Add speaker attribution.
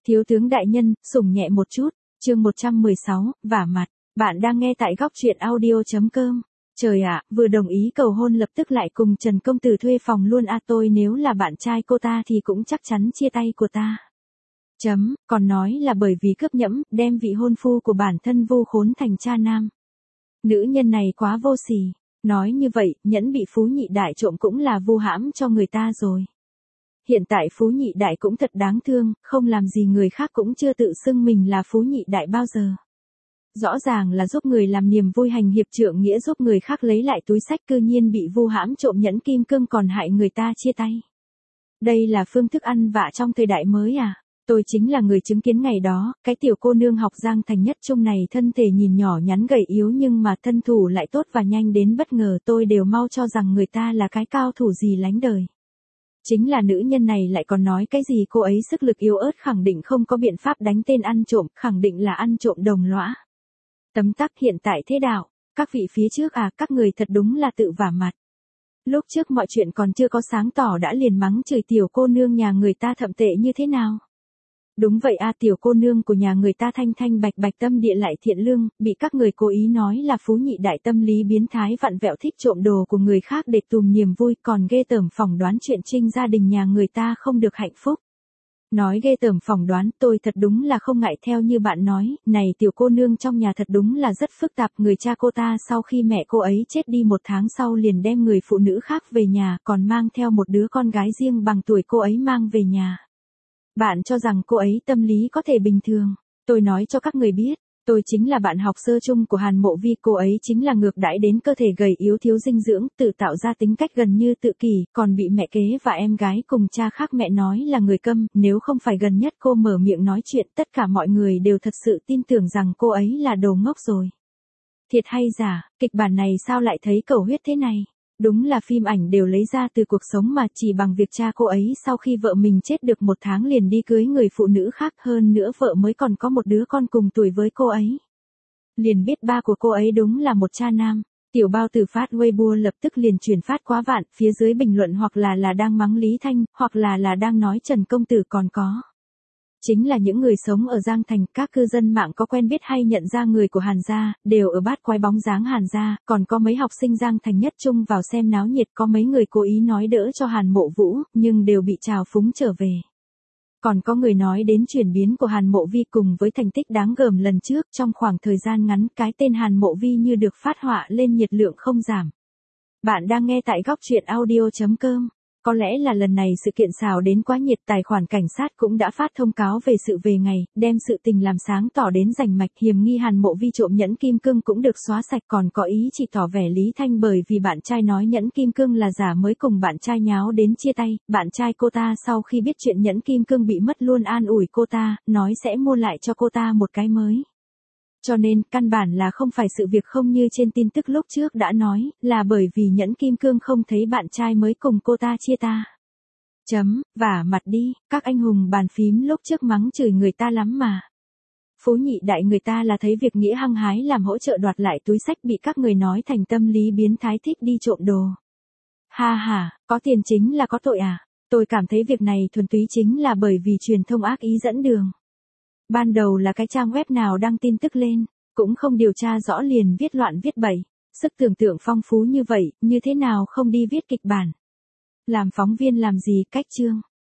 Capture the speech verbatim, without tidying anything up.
Speaker 1: Thiếu tướng đại nhân, sủng nhẹ một chút, chương một trăm mười sáu, vả mặt, bạn đang nghe tại góc truyện audio.com. Trời ạ, vừa đồng ý cầu hôn lập tức lại cùng Trần Công Tử thuê phòng luôn à, tôi nếu là bạn trai cô ta thì cũng chắc chắn chia tay của ta. Chấm, còn nói là bởi vì cướp nhẫm, đem vị hôn phu của bản thân vu khốn thành cha nam. Nữ nhân này quá vô sỉ, nói như vậy, nhẫn bị Phú Nhị Đại trộm cũng là vu hãm cho người ta rồi. Hiện tại Phú Nhị Đại cũng thật đáng thương, không làm gì người khác cũng chưa tự xưng mình là Phú Nhị Đại bao giờ. Rõ ràng là giúp người làm niềm vui hành hiệp trượng nghĩa, giúp người khác lấy lại túi xách, cư nhiên bị vu hãm trộm nhẫn kim cương còn hại người ta chia tay. Đây là phương thức ăn vạ trong thời đại mới à? Tôi chính là người chứng kiến ngày đó, cái tiểu cô nương học Giang Thành Nhất Trung này thân thể nhìn nhỏ nhắn gầy yếu nhưng mà thân thủ lại tốt và nhanh đến bất ngờ, tôi đều mau cho rằng người ta là cái cao thủ gì lánh đời. Chính là nữ nhân này lại còn nói cái gì cô ấy sức lực yếu ớt, khẳng định không có biện pháp đánh tên ăn trộm, khẳng định là ăn trộm đồng lõa. Tấm tắc hiện tại thế đạo, các vị phía trước à, các người thật đúng là tự vả mặt. Lúc trước mọi chuyện còn chưa có sáng tỏ đã liền mắng chửi tiểu cô nương nhà người ta thậm tệ như thế nào. Đúng vậy a, tiểu cô nương của nhà người ta thanh thanh bạch bạch, tâm địa lại thiện lương, bị các người cố ý nói là Phú Nhị Đại tâm lý biến thái vặn vẹo thích trộm đồ của người khác để tùm niềm vui, còn ghê tởm phỏng đoán chuyện trinh gia đình nhà người ta không được hạnh phúc. Nói ghê tởm phỏng đoán, tôi thật đúng là không ngại theo như bạn nói, này tiểu cô nương trong nhà thật đúng là rất phức tạp, người cha cô ta sau khi mẹ cô ấy chết đi một tháng sau liền đem người phụ nữ khác về nhà, còn mang theo một đứa con gái riêng bằng tuổi cô ấy mang về nhà. Bạn cho rằng cô ấy tâm lý có thể bình thường, tôi nói cho các người biết, tôi chính là bạn học sơ chung của Hàn Mộ Vi, cô ấy chính là ngược đãi đến cơ thể gầy yếu thiếu dinh dưỡng, tự tạo ra tính cách gần như tự kỷ, còn bị mẹ kế và em gái cùng cha khác mẹ nói là người câm, nếu không phải gần nhất cô mở miệng nói chuyện, tất cả mọi người đều thật sự tin tưởng rằng cô ấy là đồ ngốc rồi. Thiệt hay giả, kịch bản này sao lại thấy cầu huyết thế này? Đúng là phim ảnh đều lấy ra từ cuộc sống mà, chỉ bằng việc cha cô ấy sau khi vợ mình chết được một tháng liền đi cưới người phụ nữ khác, hơn nữa vợ mới còn có một đứa con cùng tuổi với cô ấy. Liền biết ba của cô ấy đúng là một cha nam. Tiểu bao tử phát Weibo lập tức liền truyền phát quá vạn, phía dưới bình luận hoặc là là đang mắng Lý Thanh, hoặc là là đang nói Trần Công Tử, còn có. Chính là những người sống ở Giang Thành, các cư dân mạng có quen biết hay nhận ra người của Hàn gia, đều ở bát quái bóng dáng Hàn gia, còn có mấy học sinh Giang Thành Nhất Trung vào xem náo nhiệt, có mấy người cố ý nói đỡ cho Hàn Mộ Vũ, nhưng đều bị trào phúng trở về. Còn có người nói đến chuyển biến của Hàn Mộ Vi cùng với thành tích đáng gờm lần trước, trong khoảng thời gian ngắn cái tên Hàn Mộ Vi như được phát họa lên, nhiệt lượng không giảm. Bạn đang nghe tại góc truyện audio.com. Có lẽ là lần này sự kiện xào đến quá nhiệt, tài khoản cảnh sát cũng đã phát thông cáo về sự về ngày, đem sự tình làm sáng tỏ đến rành mạch, hiểm nghi Hàn Mộ Vi trộm nhẫn kim cương cũng được xóa sạch, còn có ý chỉ tỏ vẻ Lý Thanh bởi vì bạn trai nói nhẫn kim cương là giả mới cùng bạn trai nháo đến chia tay, bạn trai cô ta sau khi biết chuyện nhẫn kim cương bị mất luôn an ủi cô ta, nói sẽ mua lại cho cô ta một cái mới. Cho nên, căn bản là không phải sự việc không như trên tin tức lúc trước đã nói, là bởi vì nhẫn kim cương không thấy bạn trai mới cùng cô ta chia ta. Chấm, vả mặt đi, các anh hùng bàn phím lúc trước mắng chửi người ta lắm mà. Phú Nhị Đại người ta là thấy việc nghĩa hăng hái làm hỗ trợ đoạt lại túi xách, bị các người nói thành tâm lý biến thái thích đi trộm đồ. Ha ha, có tiền chính là có tội à? Tôi cảm thấy việc này thuần túy chính là bởi vì truyền thông ác ý dẫn đường. Ban đầu là cái trang web nào đăng tin tức lên, cũng không điều tra rõ liền viết loạn viết bậy, sức tưởng tượng phong phú như vậy, như thế nào không đi viết kịch bản. Làm phóng viên làm gì cách chương,